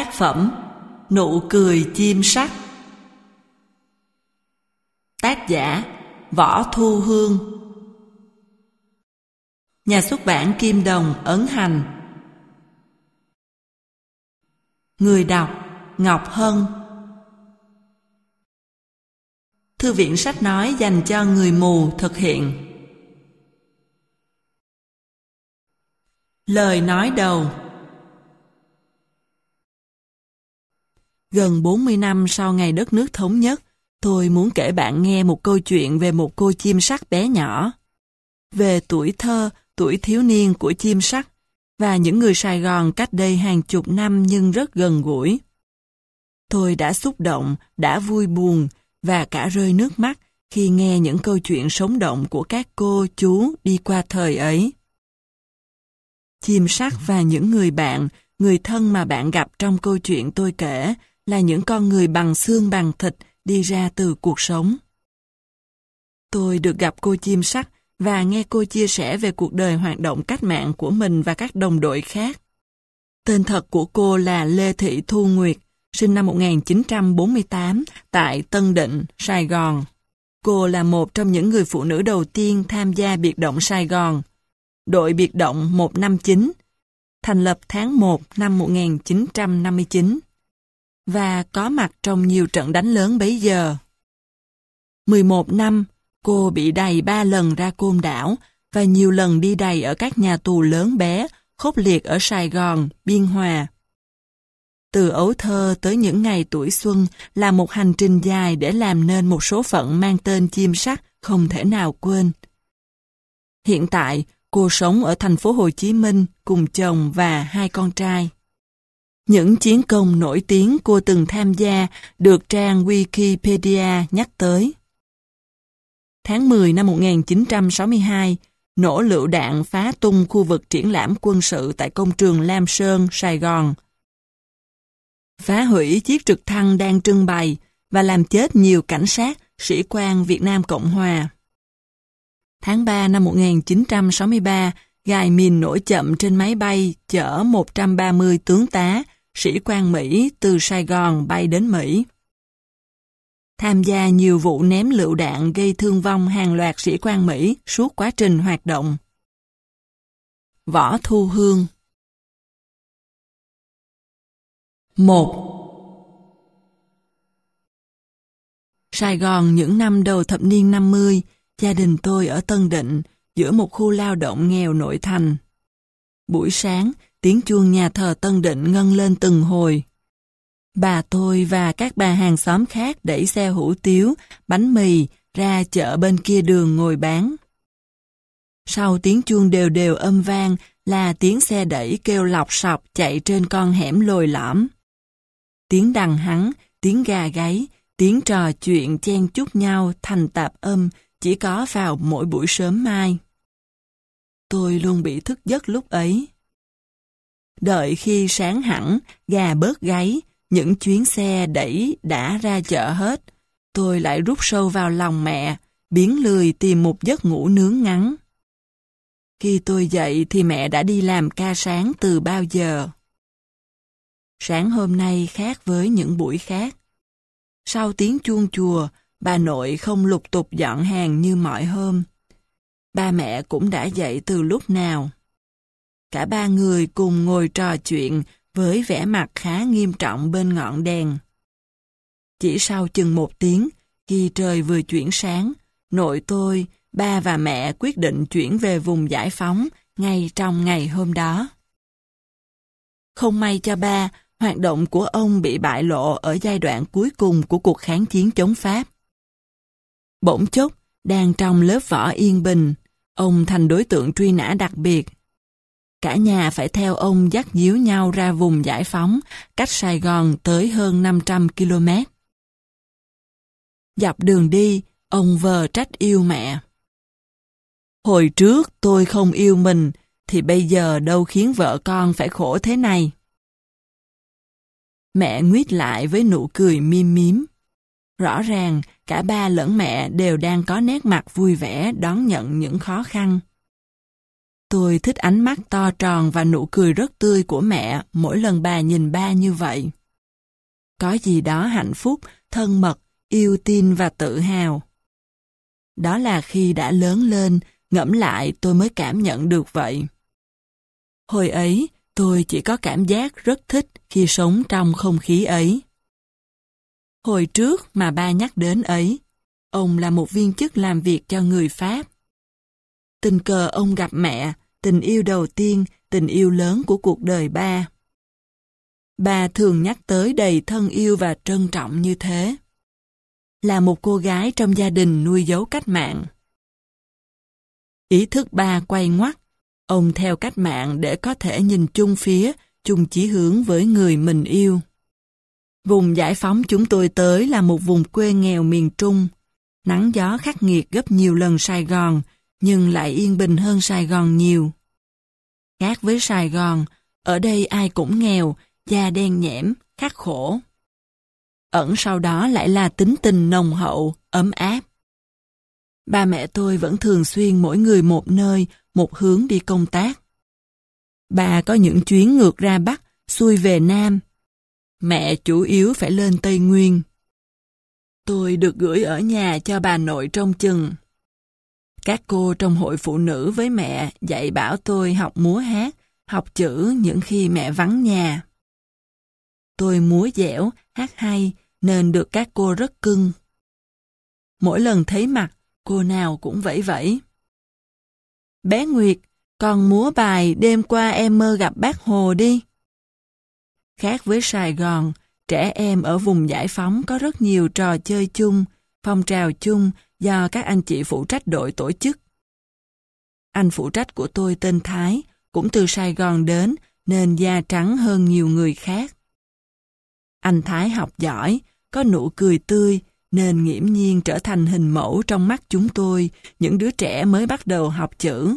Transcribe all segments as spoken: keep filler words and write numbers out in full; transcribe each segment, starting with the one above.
Tác phẩm Nụ cười chim sắt. Tác giả Võ Thu Hương. Nhà xuất bản Kim Đồng, Ấn Hành. Người đọc Ngọc Hân. Thư viện sách nói dành cho người mù thực hiện. Lời nói đầu. Gần bốn mươi năm sau ngày đất nước thống nhất, tôi muốn kể bạn nghe một câu chuyện về một cô chim sắt bé nhỏ. Về tuổi thơ, tuổi thiếu niên của chim sắt và những người Sài Gòn cách đây hàng chục năm nhưng rất gần gũi. Tôi đã xúc động, đã vui buồn và cả rơi nước mắt khi nghe những câu chuyện sống động của các cô, chú đi qua thời ấy. Chim sắt và những người bạn, người thân mà bạn gặp trong câu chuyện tôi kể là những con người bằng xương bằng thịt đi ra từ cuộc sống. Tôi được gặp cô chim sắt và nghe cô chia sẻ về cuộc đời hoạt động cách mạng của mình và các đồng đội khác. Tên thật của cô là Lê Thị Thu Nguyệt, sinh năm một nghìn chín trăm bốn mươi tám tại Tân Định, Sài Gòn. Cô là một trong những người phụ nữ đầu tiên tham gia biệt động Sài Gòn, đội biệt động một năm chín, thành lập tháng một năm một nghìn chín trăm năm mươi chín, và có mặt trong nhiều trận đánh lớn bấy giờ. mười một năm, cô bị đày ba lần ra Côn Đảo và nhiều lần đi đày ở các nhà tù lớn bé, khốc liệt ở Sài Gòn, Biên Hòa. Từ ấu thơ tới những ngày tuổi xuân là một hành trình dài để làm nên một số phận mang tên chim sắt không thể nào quên. Hiện tại, cô sống ở thành phố Hồ Chí Minh cùng chồng và hai con trai. Những chiến công nổi tiếng cô từng tham gia được trang Wikipedia nhắc tới. Tháng mười năm một nghìn chín trăm sáu mươi hai, nổ lựu đạn phá tung khu vực triển lãm quân sự tại công trường Lam Sơn, Sài Gòn. Phá hủy chiếc trực thăng đang trưng bày và làm chết nhiều cảnh sát, sĩ quan Việt Nam Cộng Hòa. Tháng ba năm một nghìn chín trăm sáu mươi ba, gài mìn nổ chậm trên máy bay chở một trăm ba mươi tướng tá, sĩ quan Mỹ từ Sài Gòn bay đến Mỹ. Tham gia nhiều vụ ném lựu đạn gây thương vong hàng loạt sĩ quan Mỹ suốt quá trình hoạt động. Võ Thu Hương. một. Sài Gòn những năm đầu thập niên năm mươi, gia đình tôi ở Tân Định, giữa một khu lao động nghèo nội thành. Buổi sáng, tiếng chuông nhà thờ Tân Định ngân lên từng hồi. Bà tôi và các bà hàng xóm khác đẩy xe hủ tiếu, bánh mì ra chợ bên kia đường ngồi bán. Sau tiếng chuông đều đều âm vang là tiếng xe đẩy kêu lọc sọc chạy trên con hẻm lồi lõm. Tiếng đằng hắng, tiếng gà gáy, tiếng trò chuyện chen chúc nhau thành tạp âm chỉ có vào mỗi buổi sớm mai. Tôi luôn bị thức giấc lúc ấy. Đợi khi sáng hẳn, gà bớt gáy, những chuyến xe đẩy đã ra chợ hết, tôi lại rút sâu vào lòng mẹ, biến lười tìm một giấc ngủ nướng ngắn. Khi tôi dậy thì mẹ đã đi làm ca sáng từ bao giờ. Sáng hôm nay khác với những buổi khác. Sau tiếng chuông chùa, bà nội không lục tục dọn hàng như mọi hôm. Ba mẹ cũng đã dậy từ lúc nào. Cả ba người cùng ngồi trò chuyện với vẻ mặt khá nghiêm trọng bên ngọn đèn. Chỉ sau chừng một tiếng, khi trời vừa chuyển sáng, nội tôi, ba và mẹ quyết định chuyển về vùng giải phóng ngay trong ngày hôm đó. Không may cho ba, hoạt động của ông bị bại lộ ở giai đoạn cuối cùng của cuộc kháng chiến chống Pháp. Bỗng chốc, đang trong lớp võ yên bình, ông thành đối tượng truy nã đặc biệt. Cả nhà phải theo ông dắt díu nhau ra vùng giải phóng, cách Sài Gòn tới hơn năm trăm ki lô mét. Dọc đường đi, ông vờ trách yêu mẹ. Hồi trước tôi không yêu mình, thì bây giờ đâu khiến vợ con phải khổ thế này. Mẹ nguýt lại với nụ cười mím mím. Rõ ràng, cả ba lẫn mẹ đều đang có nét mặt vui vẻ đón nhận những khó khăn. Tôi thích ánh mắt to tròn và nụ cười rất tươi của mẹ mỗi lần bà nhìn ba như vậy. Có gì đó hạnh phúc, thân mật, yêu tin và tự hào. Đó là khi đã lớn lên, ngẫm lại tôi mới cảm nhận được vậy. Hồi ấy, tôi chỉ có cảm giác rất thích khi sống trong không khí ấy. Hồi trước mà ba nhắc đến ấy, ông là một viên chức làm việc cho người Pháp. Tình cờ ông gặp mẹ, tình yêu đầu tiên, tình yêu lớn của cuộc đời ba. Ba thường nhắc tới đầy thân yêu và trân trọng như thế. Là một cô gái trong gia đình nuôi dấu cách mạng. Ý thức ba quay ngoắt, ông theo cách mạng để có thể nhìn chung phía, chung chí hướng với người mình yêu. Vùng giải phóng chúng tôi tới là một vùng quê nghèo miền Trung. Nắng gió khắc nghiệt gấp nhiều lần Sài Gòn, nhưng lại yên bình hơn Sài Gòn nhiều. Khác với Sài Gòn, ở đây ai cũng nghèo, da đen nhẽm, khắc khổ. Ẩn sau đó lại là tính tình nồng hậu, ấm áp. Ba mẹ tôi vẫn thường xuyên mỗi người một nơi, một hướng đi công tác. Ba có những chuyến ngược ra Bắc, xuôi về Nam. Mẹ chủ yếu phải lên Tây Nguyên. Tôi được gửi ở nhà cho bà nội trông chừng. Các cô trong hội phụ nữ với mẹ dạy bảo tôi học múa hát, học chữ những khi mẹ vắng nhà. Tôi múa dẻo, hát hay nên được các cô rất cưng. Mỗi lần thấy mặt, cô nào cũng vẫy vẫy. Bé Nguyệt, con múa bài đêm qua em mơ gặp bác Hồ đi. Khác với Sài Gòn, trẻ em ở vùng giải phóng có rất nhiều trò chơi chung, phong trào chung do các anh chị phụ trách đội tổ chức. Anh phụ trách của tôi tên Thái, cũng từ Sài Gòn đến nên da trắng hơn nhiều người khác. Anh Thái học giỏi, có nụ cười tươi nên nghiễm nhiên trở thành hình mẫu trong mắt chúng tôi, những đứa trẻ mới bắt đầu học chữ.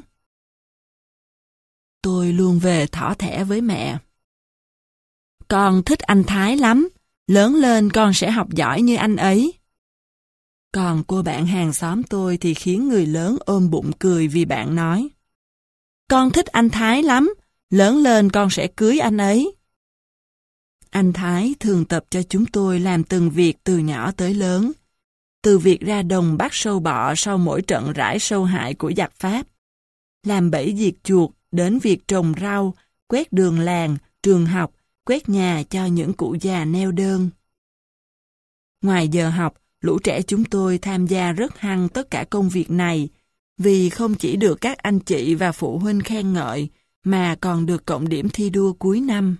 Tôi luôn về thỏ thẻ với mẹ. Con thích anh Thái lắm, lớn lên con sẽ học giỏi như anh ấy. Còn cô bạn hàng xóm tôi thì khiến người lớn ôm bụng cười vì bạn nói. Con thích anh Thái lắm, lớn lên con sẽ cưới anh ấy. Anh Thái thường tập cho chúng tôi làm từng việc từ nhỏ tới lớn. Từ việc ra đồng bắt sâu bọ sau mỗi trận rải sâu hại của giặc Pháp. Làm bẫy diệt chuột đến việc trồng rau, quét đường làng, trường học, quét nhà cho những cụ già neo đơn. Ngoài giờ học, lũ trẻ chúng tôi tham gia rất hăng tất cả công việc này, vì không chỉ được các anh chị và phụ huynh khen ngợi, mà còn được cộng điểm thi đua cuối năm.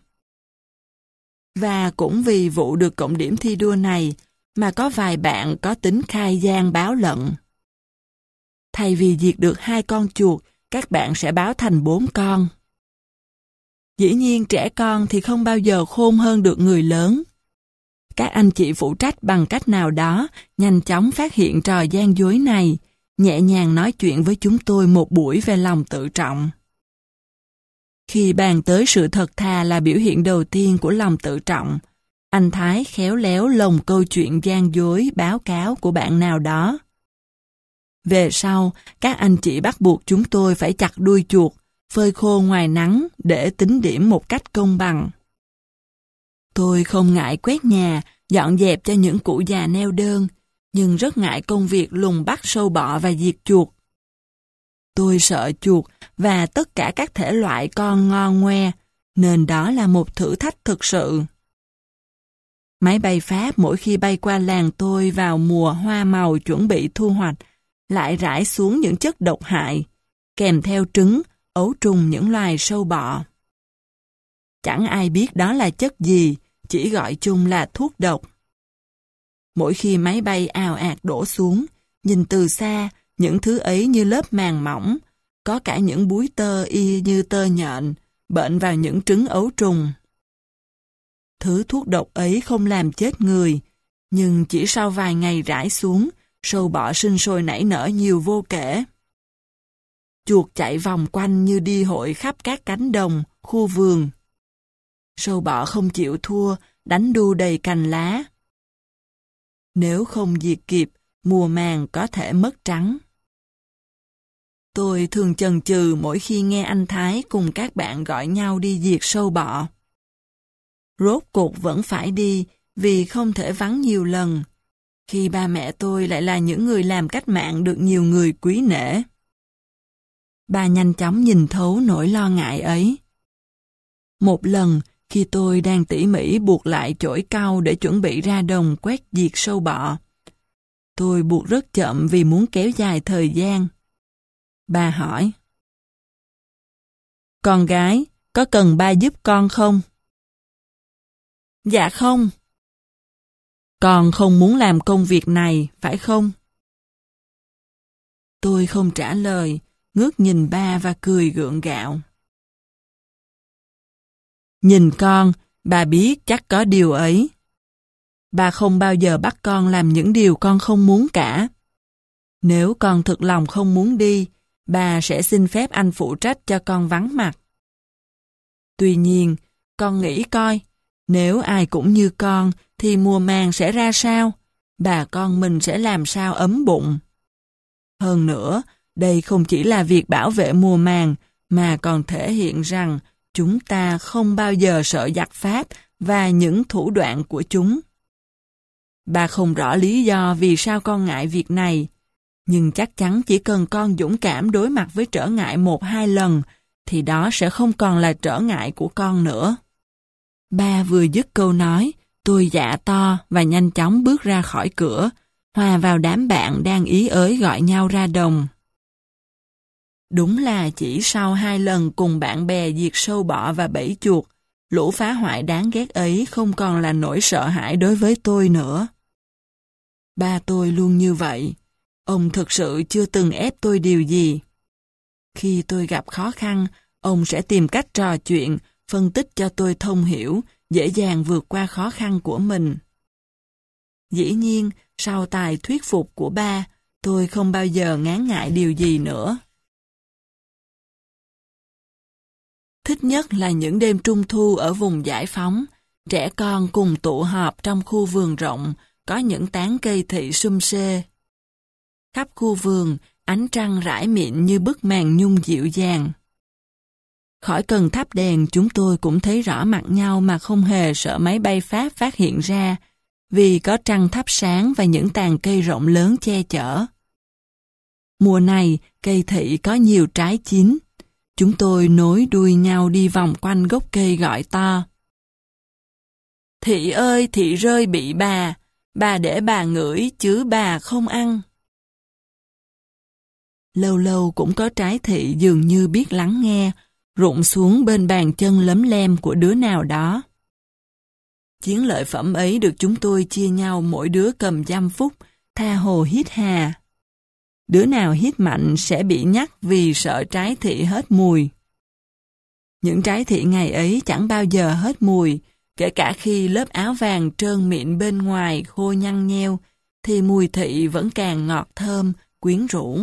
Và cũng vì vụ được cộng điểm thi đua này, mà có vài bạn có tính khai gian báo lận. Thay vì diệt được hai con chuột, các bạn sẽ báo thành bốn con. Dĩ nhiên trẻ con thì không bao giờ khôn hơn được người lớn. Các anh chị phụ trách bằng cách nào đó nhanh chóng phát hiện trò gian dối này, nhẹ nhàng nói chuyện với chúng tôi một buổi về lòng tự trọng. Khi bàn tới sự thật thà là biểu hiện đầu tiên của lòng tự trọng, anh Thái khéo léo lồng câu chuyện gian dối báo cáo của bạn nào đó. Về sau, các anh chị bắt buộc chúng tôi phải chặt đuôi chuột, phơi khô ngoài nắng để tính điểm một cách công bằng. Tôi không ngại quét nhà, dọn dẹp cho những cụ già neo đơn, nhưng rất ngại công việc lùng bắt sâu bọ và diệt chuột. Tôi sợ chuột và tất cả các thể loại con ngon ngoe, nên đó là một thử thách thực sự. Máy bay Pháp mỗi khi bay qua làng tôi vào mùa hoa màu chuẩn bị thu hoạch, lại rải xuống những chất độc hại, kèm theo trứng, ấu trùng những loài sâu bọ. Chẳng ai biết đó là chất gì, chỉ gọi chung là thuốc độc. Mỗi khi máy bay ào ạt đổ xuống, nhìn từ xa, những thứ ấy như lớp màng mỏng, có cả những búi tơ y như tơ nhện, bệnh vào những trứng ấu trùng. Thứ thuốc độc ấy không làm chết người, nhưng chỉ sau vài ngày rải xuống, sâu bọ sinh sôi nảy nở nhiều vô kể. Chuột chạy vòng quanh như đi hội khắp các cánh đồng, khu vườn. Sâu bọ không chịu thua, đánh đu đầy cành lá. Nếu không diệt kịp, mùa màng có thể mất trắng. Tôi thường chần chừ mỗi khi nghe anh Thái cùng các bạn gọi nhau đi diệt sâu bọ. Rốt cuộc vẫn phải đi, vì không thể vắng nhiều lần, khi ba mẹ tôi lại là những người làm cách mạng được nhiều người quý nể. Bà nhanh chóng nhìn thấu nỗi lo ngại ấy. Một lần, khi tôi đang tỉ mỉ buộc lại chổi cau để chuẩn bị ra đồng quét diệt sâu bọ, tôi buộc rất chậm vì muốn kéo dài thời gian. Bà hỏi: "Con gái, có cần ba giúp con không?" "Dạ không." "Con không muốn làm công việc này, phải không?" Tôi không trả lời, ngước nhìn ba và cười gượng gạo. "Nhìn con, bà biết chắc có điều ấy. Bà không bao giờ bắt con làm những điều con không muốn cả. Nếu con thực lòng không muốn đi, bà sẽ xin phép anh phụ trách cho con vắng mặt. Tuy nhiên, con nghĩ coi, nếu ai cũng như con thì mùa màng sẽ ra sao? Bà con mình sẽ làm sao ấm bụng? Hơn nữa, đây không chỉ là việc bảo vệ mùa màng, mà còn thể hiện rằng chúng ta không bao giờ sợ giặc Pháp và những thủ đoạn của chúng. Bà không rõ lý do vì sao con ngại việc này, nhưng chắc chắn chỉ cần con dũng cảm đối mặt với trở ngại một hai lần, thì đó sẽ không còn là trở ngại của con nữa." Ba vừa dứt câu nói, tôi dạ to và nhanh chóng bước ra khỏi cửa, hòa vào đám bạn đang ý ới gọi nhau ra đồng. Đúng là chỉ sau hai lần cùng bạn bè diệt sâu bọ và bẫy chuột, lũ phá hoại đáng ghét ấy không còn là nỗi sợ hãi đối với tôi nữa. Ba tôi luôn như vậy. Ông thực sự chưa từng ép tôi điều gì. Khi tôi gặp khó khăn, ông sẽ tìm cách trò chuyện, phân tích cho tôi thông hiểu, dễ dàng vượt qua khó khăn của mình. Dĩ nhiên, sau tài thuyết phục của ba, tôi không bao giờ ngán ngại điều gì nữa. Thích nhất là những đêm trung thu ở vùng giải phóng, trẻ con cùng tụ họp trong khu vườn rộng, có những tán cây thị sum xê. Khắp khu vườn, ánh trăng rải mịn như bức màn nhung dịu dàng. Khỏi cần thắp đèn, chúng tôi cũng thấy rõ mặt nhau mà không hề sợ máy bay Pháp phát hiện ra, vì có trăng thắp sáng và những tàn cây rộng lớn che chở. Mùa này, cây thị có nhiều trái chín. Chúng tôi nối đuôi nhau đi vòng quanh gốc cây gọi to: "Thị ơi, thị rơi bị bà, bà để bà ngửi chứ bà không ăn." Lâu lâu cũng có trái thị dường như biết lắng nghe, rụng xuống bên bàn chân lấm lem của đứa nào đó. Chiến lợi phẩm ấy được chúng tôi chia nhau mỗi đứa cầm dăm phút, tha hồ hít hà. Đứa nào hít mạnh sẽ bị nhắc vì sợ trái thị hết mùi. Những trái thị ngày ấy chẳng bao giờ hết mùi, kể cả khi lớp áo vàng trơn mịn bên ngoài khô nhăn nheo, thì mùi thị vẫn càng ngọt thơm, quyến rũ.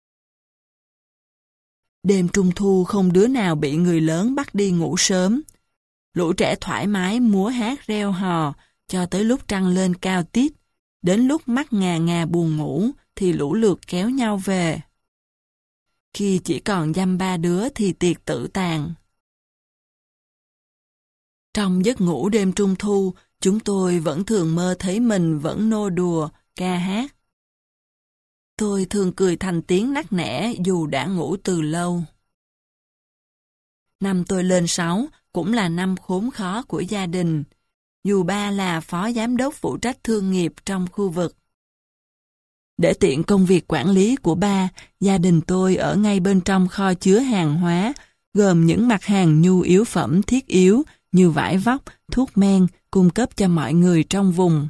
Đêm trung thu không đứa nào bị người lớn bắt đi ngủ sớm. Lũ trẻ thoải mái múa hát reo hò cho tới lúc trăng lên cao tít. Đến lúc mắt ngà ngà buồn ngủ thì lũ lượt kéo nhau về. Khi chỉ còn dăm ba đứa thì tiệc tự tàn. Trong giấc ngủ đêm trung thu, chúng tôi vẫn thường mơ thấy mình vẫn nô đùa, ca hát. Tôi thường cười thành tiếng nắc nẻ dù đã ngủ từ lâu. Năm tôi lên sáu cũng là năm khốn khó của gia đình, dù ba là phó giám đốc phụ trách thương nghiệp trong khu vực. Để tiện công việc quản lý của ba, gia đình tôi ở ngay bên trong kho chứa hàng hóa, gồm những mặt hàng nhu yếu phẩm thiết yếu như vải vóc, thuốc men, cung cấp cho mọi người trong vùng.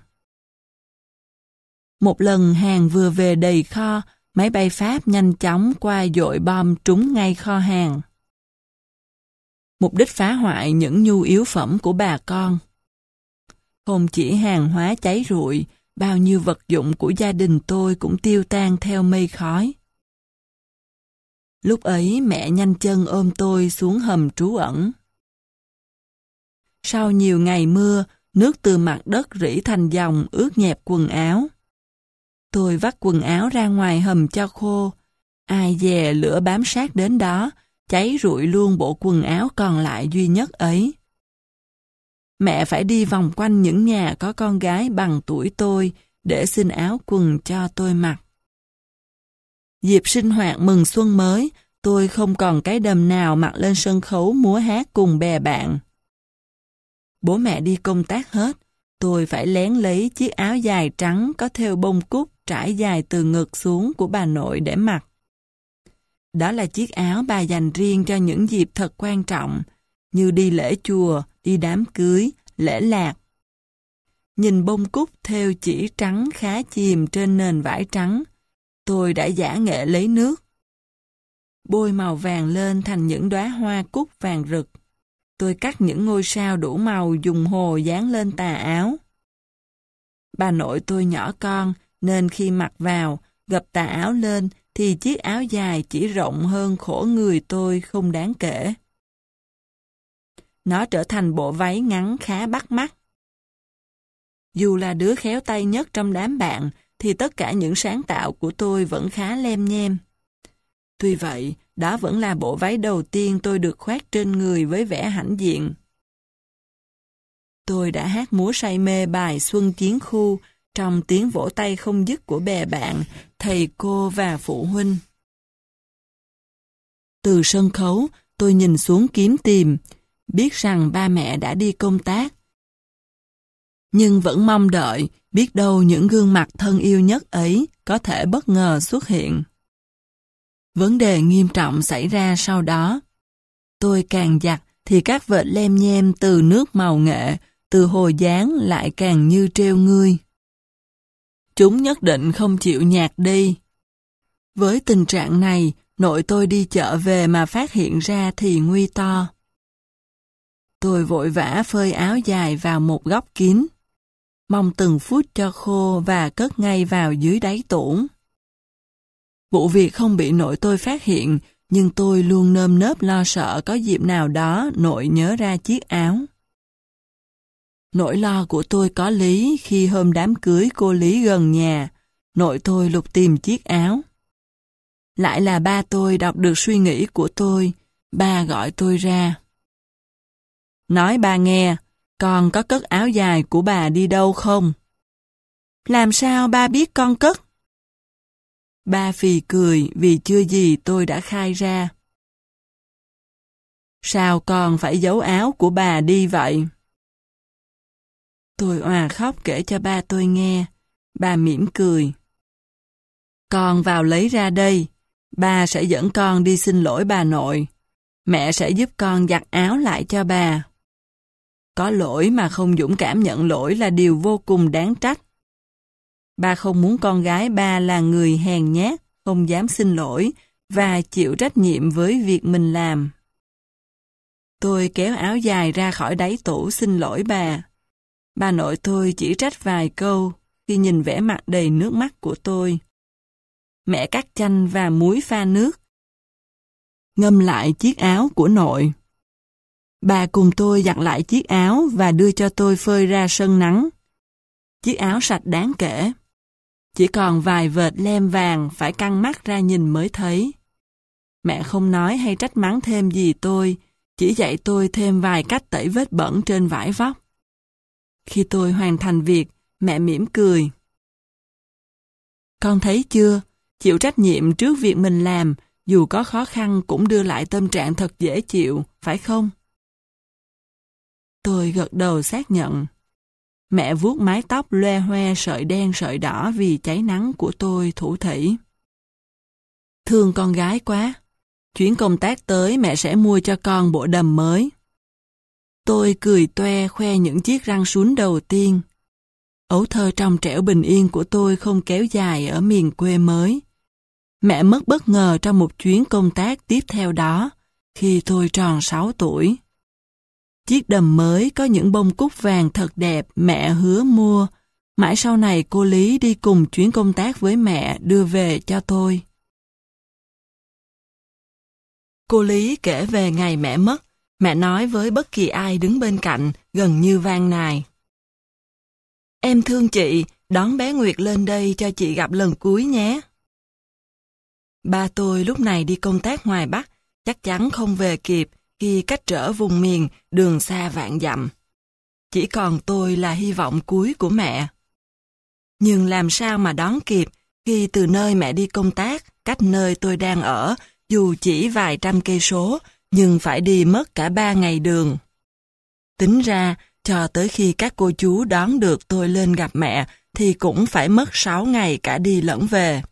Một lần hàng vừa về đầy kho, máy bay Pháp nhanh chóng qua dội bom trúng ngay kho hàng. Mục đích phá hoại những nhu yếu phẩm của bà con. Không chỉ hàng hóa cháy rụi, bao nhiêu vật dụng của gia đình tôi cũng tiêu tan theo mây khói. Lúc ấy mẹ nhanh chân ôm tôi xuống hầm trú ẩn. Sau nhiều ngày mưa, nước từ mặt đất rỉ thành dòng ướt nhẹp quần áo. Tôi vắt quần áo ra ngoài hầm cho khô. Ai dè lửa bám sát đến đó, cháy rụi luôn bộ quần áo còn lại duy nhất ấy. mẹ phải đi vòng quanh những nhà có con gái bằng tuổi tôi để xin áo quần cho tôi mặc. Dịp sinh hoạt mừng xuân mới, tôi không còn cái đầm nào mặc lên sân khấu múa hát cùng bè bạn. Bố mẹ đi công tác hết, tôi phải lén lấy chiếc áo dài trắng có thêu bông cúc trải dài từ ngực xuống của bà nội để mặc. Đó là chiếc áo bà dành riêng cho những dịp thật quan trọng, như đi lễ chùa, đi đám cưới, lễ lạc. Nhìn bông cúc thêu chỉ trắng khá chìm trên nền vải trắng, tôi đã giả nghệ lấy nước. Bôi màu vàng lên thành những đóa hoa cúc vàng rực. Tôi cắt những ngôi sao đủ màu dùng hồ dán lên tà áo. Bà nội tôi nhỏ con, nên khi mặc vào, gập tà áo lên, thì chiếc áo dài chỉ rộng hơn khổ người tôi không đáng kể. Nó trở thành bộ váy ngắn khá bắt mắt. Dù là đứa khéo tay nhất trong đám bạn, thì tất cả những sáng tạo của tôi vẫn khá lem nhem. Tuy vậy, đó vẫn là bộ váy đầu tiên tôi được khoác trên người với vẻ hãnh diện. Tôi đã hát múa say mê bài Xuân Chiến Khu trong tiếng vỗ tay không dứt của bè bạn, thầy cô và phụ huynh. Từ sân khấu, tôi nhìn xuống kiếm tìm, biết rằng ba mẹ đã đi công tác. Nhưng vẫn mong đợi, biết đâu những gương mặt thân yêu nhất ấy có thể bất ngờ xuất hiện. Vấn đề nghiêm trọng xảy ra sau đó. Tôi càng giặt thì các vệt lem nhem từ nước màu nghệ, từ hồi dán lại càng như treo ngươi. Chúng nhất định không chịu nhạt đi. Với tình trạng này, nội tôi đi chợ về mà phát hiện ra thì nguy to. Tôi vội vã phơi áo dài vào một góc kín, mong từng phút cho khô và cất ngay vào dưới đáy tủ. Vụ việc không bị nội tôi phát hiện, nhưng tôi luôn nơm nớp lo sợ có dịp nào đó nội nhớ ra chiếc áo. Nỗi lo của tôi có lý khi hôm đám cưới cô Lý gần nhà, nội tôi lục tìm chiếc áo. Lại là ba tôi đọc được suy nghĩ của tôi, ba gọi tôi ra. Nói ba nghe, con có cất áo dài của bà đi đâu không? Làm sao ba biết con cất? Ba phì cười vì chưa gì tôi đã khai ra. Sao con phải giấu áo của bà đi vậy? Tôi òa khóc kể cho ba tôi nghe. Ba mỉm cười. Con vào lấy ra đây. Ba sẽ dẫn con đi xin lỗi bà nội. Mẹ sẽ giúp con giặt áo lại cho bà. Có lỗi mà không dũng cảm nhận lỗi là điều vô cùng đáng trách. Ba không muốn con gái ba là người hèn nhát, không dám xin lỗi và chịu trách nhiệm với việc mình làm. Tôi kéo áo dài ra khỏi đáy tủ xin lỗi bà. Bà nội tôi chỉ trách vài câu khi nhìn vẻ mặt đầy nước mắt của tôi. Mẹ cắt chanh và muối pha nước, ngâm lại chiếc áo của nội. Bà cùng tôi giặt lại chiếc áo và đưa cho tôi phơi ra sân nắng. Chiếc áo sạch đáng kể. Chỉ còn vài vệt lem vàng phải căng mắt ra nhìn mới thấy. Mẹ không nói hay trách mắng thêm gì tôi, chỉ dạy tôi thêm vài cách tẩy vết bẩn trên vải vóc. Khi tôi hoàn thành việc, mẹ mỉm cười. Con thấy chưa, chịu trách nhiệm trước việc mình làm, dù có khó khăn cũng đưa lại tâm trạng thật dễ chịu, phải không? Tôi gật đầu xác nhận. Mẹ vuốt mái tóc loe hoe sợi đen sợi đỏ vì cháy nắng của tôi thủ thỉ. Thương con gái quá. Chuyến công tác tới mẹ sẽ mua cho con bộ đầm mới. Tôi cười toe khoe những chiếc răng sún đầu tiên. Ấu thơ trong trẻo bình yên của tôi không kéo dài ở miền quê mới. Mẹ mất bất ngờ trong một chuyến công tác tiếp theo đó, khi tôi tròn sáu tuổi. Chiếc đầm mới có những bông cúc vàng thật đẹp mẹ hứa mua. Mãi sau này cô Lý đi cùng chuyến công tác với mẹ đưa về cho tôi. Cô Lý kể về ngày mẹ mất. Mẹ nói với bất kỳ ai đứng bên cạnh gần như van nài. Em thương chị, đón bé Nguyệt lên đây cho chị gặp lần cuối nhé. Ba tôi lúc này đi công tác ngoài Bắc, chắc chắn không về kịp khi cách trở vùng miền đường xa vạn dặm. chỉ còn tôi là hy vọng cuối của mẹ. Nhưng làm sao mà đón kịp khi từ nơi mẹ đi công tác, cách nơi tôi đang ở, dù chỉ vài trăm cây số, nhưng phải đi mất cả ba ngày đường. Tính ra, cho tới khi các cô chú đón được tôi lên gặp mẹ, thì cũng phải mất sáu ngày cả đi lẫn về.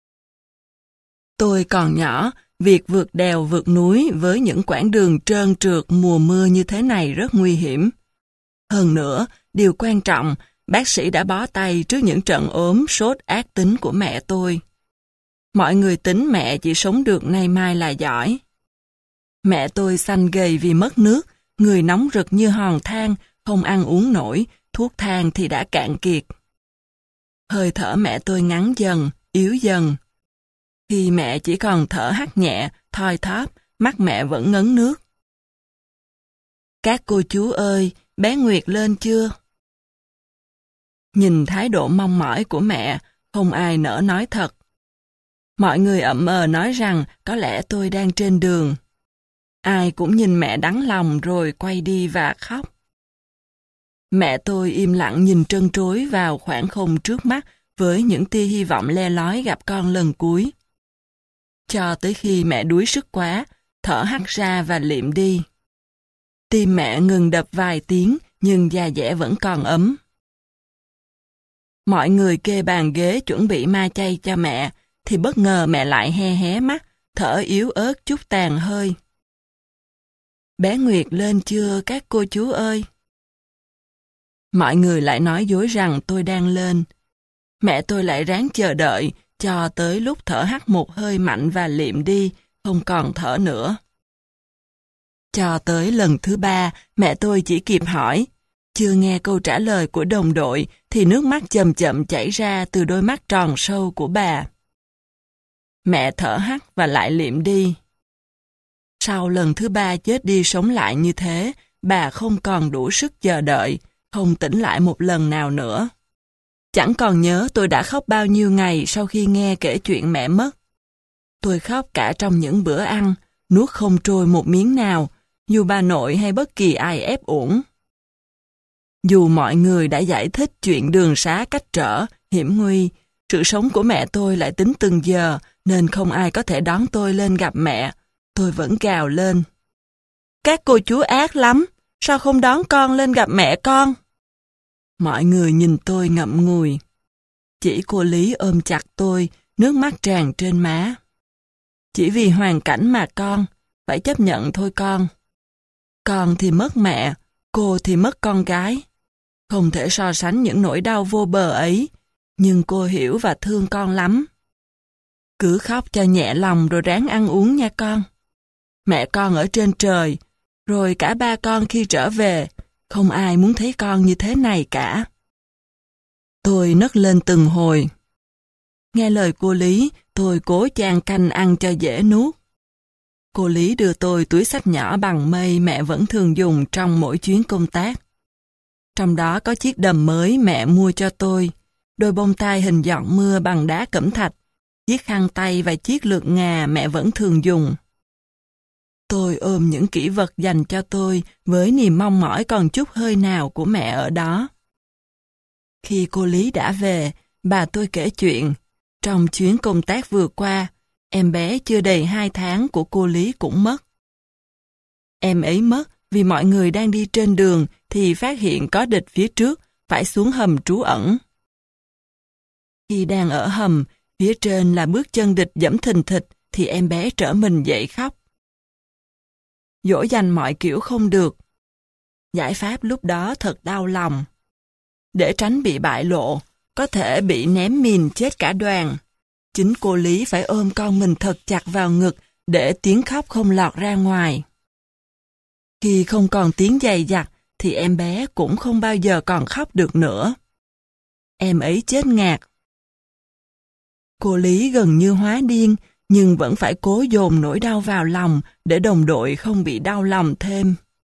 Tôi còn nhỏ, việc vượt đèo vượt núi với những quãng đường trơn trượt mùa mưa như thế này rất nguy hiểm. Hơn nữa, điều quan trọng, bác sĩ đã bó tay trước những trận ốm sốt ác tính của mẹ tôi. Mọi người tính mẹ chỉ sống được nay mai là giỏi. Mẹ tôi xanh gầy vì mất nước, người nóng rực như hòn than, không ăn uống nổi, thuốc thang thì đã cạn kiệt. Hơi thở mẹ tôi ngắn dần, yếu dần. Khi mẹ chỉ còn thở hắt nhẹ, thoi thóp, mắt mẹ vẫn ngấn nước. Các cô chú ơi, bé Nguyệt lên chưa? Nhìn thái độ mong mỏi của mẹ, không ai nỡ nói thật. Mọi người ậm ờ nói rằng có lẽ tôi đang trên đường. Ai cũng nhìn mẹ đắng lòng rồi quay đi và khóc. Mẹ tôi im lặng nhìn trân trối vào khoảng không trước mắt với những tia hy vọng le lói gặp con lần cuối. Cho tới khi mẹ đuối sức quá, thở hắt ra và liệm đi. Tim mẹ ngừng đập vài tiếng, nhưng da dẻ vẫn còn ấm. Mọi người kê bàn ghế chuẩn bị ma chay cho mẹ, thì bất ngờ mẹ lại he hé mắt, thở yếu ớt chút tàn hơi. Bé Nguyệt lên chưa các cô chú ơi? Mọi người lại nói dối rằng tôi đang lên. Mẹ tôi lại ráng chờ đợi, cho tới lúc thở hắt một hơi mạnh và liệm đi, không còn thở nữa. Cho tới lần thứ ba, mẹ tôi chỉ kịp hỏi. Chưa nghe câu trả lời của đồng đội, thì nước mắt chậm chậm chảy ra từ đôi mắt tròn sâu của bà. Mẹ thở hắt và lại liệm đi. Sau lần thứ ba chết đi sống lại như thế, bà không còn đủ sức chờ đợi, không tỉnh lại một lần nào nữa. Chẳng còn nhớ tôi đã khóc bao nhiêu ngày sau khi nghe kể chuyện mẹ mất. Tôi khóc cả trong những bữa ăn, nuốt không trôi một miếng nào, dù bà nội hay bất kỳ ai ép uổng. Dù mọi người đã giải thích chuyện đường xá cách trở, hiểm nguy, sự sống của mẹ tôi lại tính từng giờ, nên không ai có thể đón tôi lên gặp mẹ. Tôi vẫn gào lên. Các cô chú ác lắm, sao không đón con lên gặp mẹ con? Mọi người nhìn tôi ngậm ngùi. Chỉ cô Lý ôm chặt tôi, nước mắt tràn trên má. Chỉ vì hoàn cảnh mà con, phải chấp nhận thôi con. Con thì mất mẹ, cô thì mất con gái. Không thể so sánh những nỗi đau vô bờ ấy, nhưng cô hiểu và thương con lắm. Cứ khóc cho nhẹ lòng rồi ráng ăn uống nha con. Mẹ con ở trên trời, rồi cả ba con khi trở về, không ai muốn thấy con như thế này cả. Tôi nấc lên từng hồi. Nghe lời cô Lý, tôi cố chan canh ăn cho dễ nuốt. Cô Lý đưa tôi túi xách nhỏ bằng mây mẹ vẫn thường dùng trong mỗi chuyến công tác. Trong đó có chiếc đầm mới mẹ mua cho tôi, đôi bông tai hình giọt mưa bằng đá cẩm thạch, chiếc khăn tay và chiếc lược ngà mẹ vẫn thường dùng. Tôi ôm những kỷ vật dành cho tôi với niềm mong mỏi còn chút hơi nào của mẹ ở đó. Khi cô Lý đã về, bà tôi kể chuyện. Trong chuyến công tác vừa qua, em bé chưa đầy hai tháng của cô Lý cũng mất. Em ấy mất vì mọi người đang đi trên đường thì phát hiện có địch phía trước, phải xuống hầm trú ẩn. Khi đang ở hầm, phía trên là bước chân địch giẫm thình thịch thì em bé trở mình dậy khóc. Dỗ dành mọi kiểu không được. Giải pháp lúc đó thật đau lòng. Để tránh bị bại lộ, có thể bị ném mìn chết cả đoàn. Chính cô Lý phải ôm con mình thật chặt vào ngực để tiếng khóc không lọt ra ngoài. Khi không còn tiếng dày dặt thì em bé cũng không bao giờ còn khóc được nữa. Em ấy chết ngạt. Cô Lý gần như hóa điên, nhưng vẫn phải cố dồn nỗi đau vào lòng để đồng đội không bị đau lòng thêm.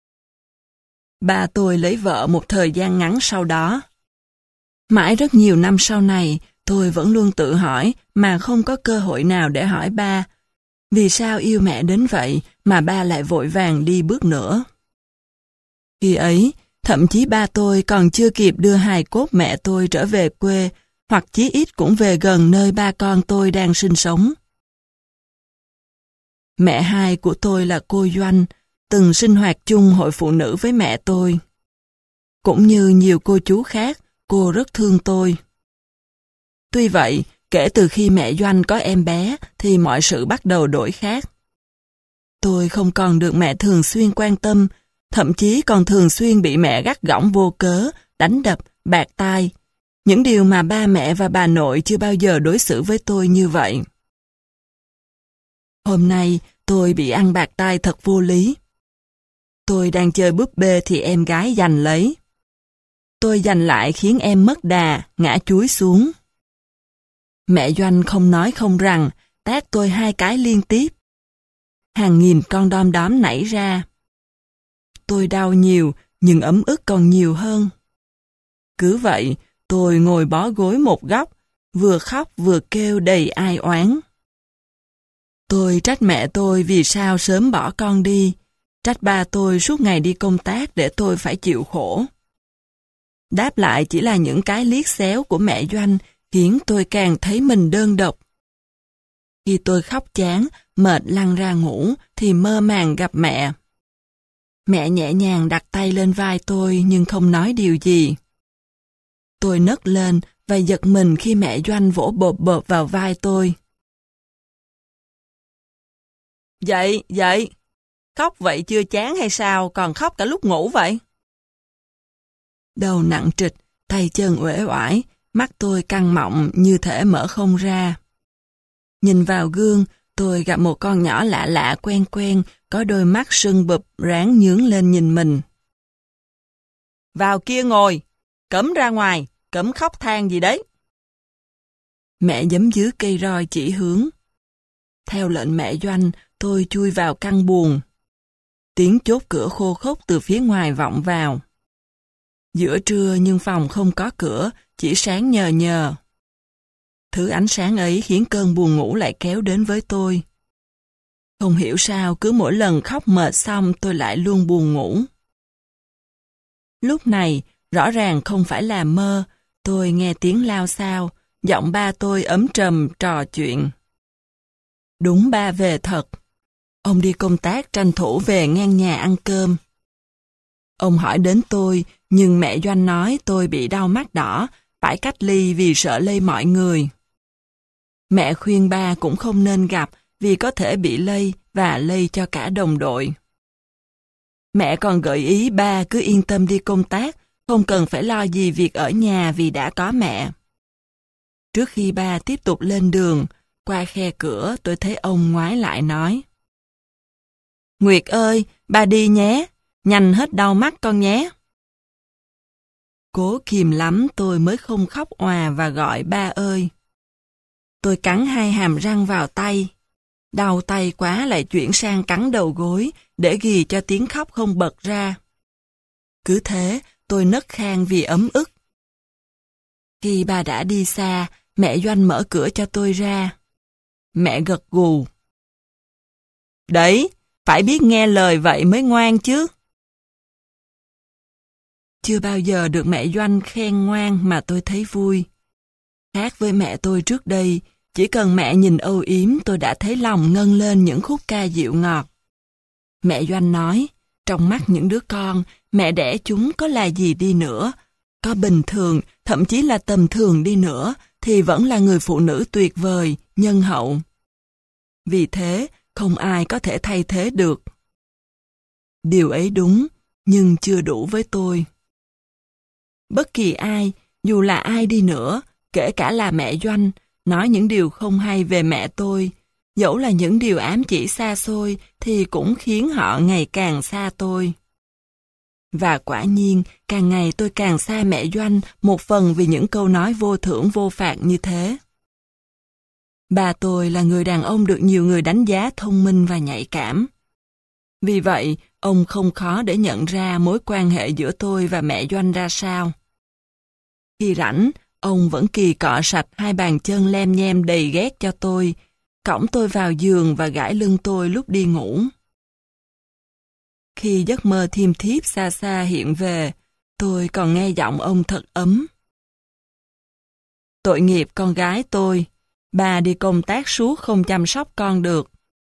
Ba tôi lấy vợ một thời gian ngắn sau đó. Mãi rất nhiều năm sau này, tôi vẫn luôn tự hỏi mà không có cơ hội nào để hỏi ba, vì sao yêu mẹ đến vậy mà ba lại vội vàng đi bước nữa. Khi ấy, Thậm chí ba tôi còn chưa kịp đưa hài cốt mẹ tôi trở về quê, hoặc chí ít cũng về gần nơi ba con tôi đang sinh sống. Mẹ hai của tôi là cô Doanh, từng sinh hoạt chung hội phụ nữ với mẹ tôi. Cũng như nhiều cô chú khác, cô rất thương tôi. Tuy vậy, kể từ khi mẹ Doanh có em bé thì mọi sự bắt đầu đổi khác. Tôi không còn được mẹ thường xuyên quan tâm, thậm chí còn thường xuyên bị mẹ gắt gỏng vô cớ, đánh đập, bạt tai. Những điều mà ba mẹ và bà nội chưa bao giờ đối xử với tôi như vậy. Hôm nay, tôi bị ăn bạt tai thật vô lý. Tôi đang chơi búp bê thì em gái giành lấy. Tôi giành lại khiến em mất đà, ngã chúi xuống. Mẹ Doanh không nói không rằng, tát tôi hai cái liên tiếp. Hàng nghìn con đom đóm nảy ra. Tôi đau nhiều, nhưng ấm ức còn nhiều hơn. Cứ vậy, tôi ngồi bó gối một góc, vừa khóc vừa kêu đầy ai oán. Tôi trách mẹ tôi vì sao sớm bỏ con đi, trách ba tôi suốt ngày đi công tác để tôi phải chịu khổ. Đáp lại chỉ là những cái liếc xéo của mẹ Doanh khiến tôi càng thấy mình đơn độc. Khi tôi khóc chán, mệt lăn ra ngủ thì mơ màng gặp mẹ. Mẹ nhẹ nhàng đặt tay lên vai tôi nhưng không nói điều gì. Tôi nấc lên và giật mình khi mẹ Doanh vỗ bộp bộp vào vai tôi. Dậy, dậy! Khóc vậy chưa chán hay sao, còn khóc cả lúc ngủ vậy? Đầu nặng trịch, tay chân uể oải, mắt tôi căng mọng như thể mở không ra. Nhìn vào gương, tôi gặp một con nhỏ lạ lạ quen quen, có đôi mắt sưng bụp ráng nhướng lên nhìn mình. Vào kia ngồi, cấm ra ngoài, cấm khóc than gì đấy. Mẹ giấm dưới cây roi chỉ hướng. Theo lệnh mẹ Doanh, tôi chui vào căn buồng. Tiếng chốt cửa khô khốc từ phía ngoài vọng vào. Giữa trưa nhưng phòng không có cửa, chỉ sáng nhờ nhờ. Thứ ánh sáng ấy khiến cơn buồn ngủ lại kéo đến với tôi. Không hiểu sao cứ mỗi lần khóc mệt xong tôi lại luôn buồn ngủ. Lúc này, rõ ràng không phải là mơ, tôi nghe tiếng lao xao, giọng ba tôi ấm trầm trò chuyện. Đúng ba về thật. Ông đi công tác tranh thủ về ngang nhà ăn cơm. Ông hỏi đến tôi, nhưng mẹ Doanh nói tôi bị đau mắt đỏ, phải cách ly vì sợ lây mọi người. Mẹ khuyên ba cũng không nên gặp vì có thể bị lây và lây cho cả đồng đội. Mẹ còn gợi ý ba cứ yên tâm đi công tác, không cần phải lo gì việc ở nhà vì đã có mẹ. Trước khi ba tiếp tục lên đường, qua khe cửa tôi thấy ông ngoái lại nói. Nguyệt ơi, ba đi nhé, nhanh hết đau mắt con nhé. Cố kìm lắm tôi mới không khóc òa và gọi ba ơi. Tôi cắn hai hàm răng vào tay. Đau tay quá lại chuyển sang cắn đầu gối để ghi cho tiếng khóc không bật ra. Cứ thế tôi nấc khan vì ấm ức. Khi ba đã đi xa, mẹ Doanh mở cửa cho tôi ra. Mẹ gật gù. Đấy, phải biết nghe lời vậy mới ngoan chứ. Chưa bao giờ được mẹ Doanh khen ngoan mà tôi thấy vui. Khác với mẹ tôi trước đây, chỉ cần mẹ nhìn âu yếm tôi đã thấy lòng ngân lên những khúc ca dịu ngọt. Mẹ Doanh nói, trong mắt những đứa con, mẹ đẻ chúng có là gì đi nữa, có bình thường, thậm chí là tầm thường đi nữa, thì vẫn là người phụ nữ tuyệt vời, nhân hậu. Vì thế, không ai có thể thay thế được. Điều ấy đúng, nhưng chưa đủ với tôi. Bất kỳ ai, dù là ai đi nữa, kể cả là mẹ Doanh, nói những điều không hay về mẹ tôi, dẫu là những điều ám chỉ xa xôi thì cũng khiến họ ngày càng xa tôi. Và quả nhiên, càng ngày tôi càng xa mẹ Doanh một phần vì những câu nói vô thưởng vô phạt như thế. Bà tôi là người đàn ông được nhiều người đánh giá thông minh và nhạy cảm. Vì vậy, ông không khó để nhận ra mối quan hệ giữa tôi và mẹ Doanh ra sao. Khi rảnh, ông vẫn kỳ cọ sạch hai bàn chân lem nhem đầy ghét cho tôi, cõng tôi vào giường và gãi lưng tôi lúc đi ngủ. Khi giấc mơ thiêm thiếp xa xa hiện về, Tôi còn nghe giọng ông thật ấm. Tội nghiệp con gái tôi, bà đi công tác suốt không chăm sóc con được.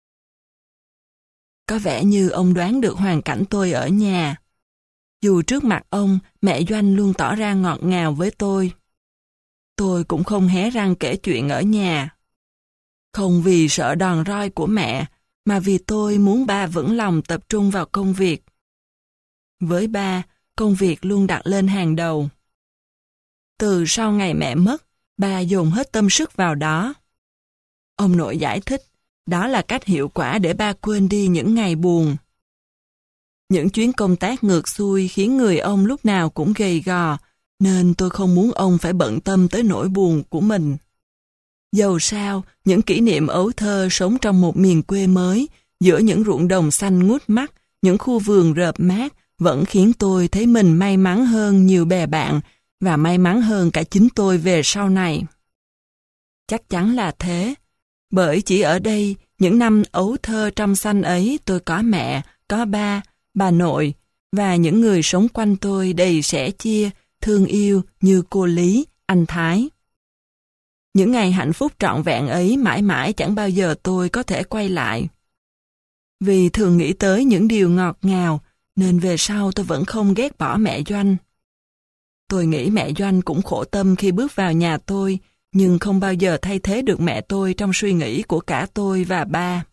Có vẻ như ông đoán được hoàn cảnh tôi ở nhà. Dù trước mặt ông, mẹ Doanh luôn tỏ ra ngọt ngào với tôi. Tôi cũng không hé răng kể chuyện ở nhà. Không vì sợ đòn roi của mẹ, mà vì tôi muốn ba vững lòng tập trung vào công việc. Với ba, công việc luôn đặt lên hàng đầu. Từ sau ngày mẹ mất, ba dồn hết tâm sức vào đó. Ông nội giải thích, đó là cách hiệu quả để ba quên đi những ngày buồn. Những chuyến công tác ngược xuôi khiến người ông lúc nào cũng gầy gò, nên tôi không muốn ông phải bận tâm tới nỗi buồn của mình. Dầu sao, những kỷ niệm ấu thơ sống trong một miền quê mới, giữa những ruộng đồng xanh ngút mắt, những khu vườn rợp mát, vẫn khiến tôi thấy mình may mắn hơn nhiều bè bạn, và may mắn hơn cả chính tôi về sau này. Chắc chắn là thế, bởi chỉ ở đây, những năm ấu thơ trong xanh ấy tôi có mẹ, có ba, bà nội, và những người sống quanh tôi đầy sẻ chia, thương yêu như cô Lý, anh Thái. Những ngày hạnh phúc trọn vẹn ấy mãi mãi chẳng bao giờ tôi có thể quay lại. Vì thường nghĩ tới những điều ngọt ngào, nên về sau tôi vẫn không ghét bỏ mẹ Doanh. Tôi nghĩ mẹ Doanh cũng khổ tâm khi bước vào nhà tôi, nhưng không bao giờ thay thế được mẹ tôi trong suy nghĩ của cả tôi và ba.